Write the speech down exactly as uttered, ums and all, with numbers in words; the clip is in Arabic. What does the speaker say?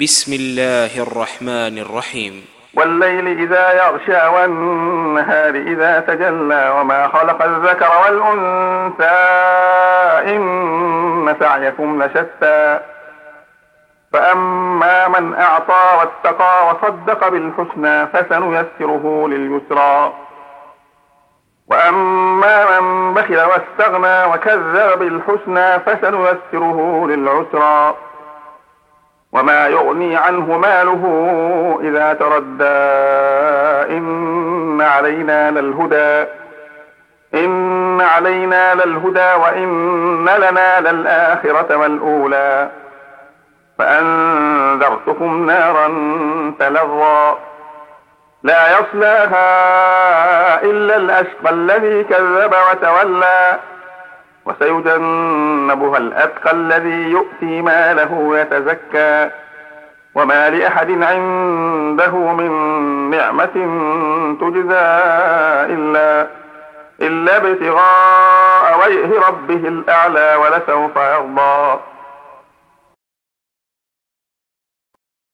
بسم الله الرحمن الرحيم. والليل إذا يغشى والنهار إذا تجلى وما خلق الذكر والأنثى إن سعيكم لشتى فأما من أعطى واتقى وصدق بالحسنى فسنيسره لليسرى وأما من بخل واستغنى وكذب بالحسنى فسنيسره للعسرى وما يغني عنه ماله إذا تردى إن علينا للهدى إن علينا للهدى وإن لنا للآخرة والأولى فأنذرتكم نارا تلظى لا يصلاها إلا الأشقى الذي كذب وتولى وسيجنبها الأتقى الذي يؤتي ماله يتزكى وما لأحد عنده من نعمة تجزى إلا إلا ابتغاء وجه ربه الأعلى ولسوف يرضى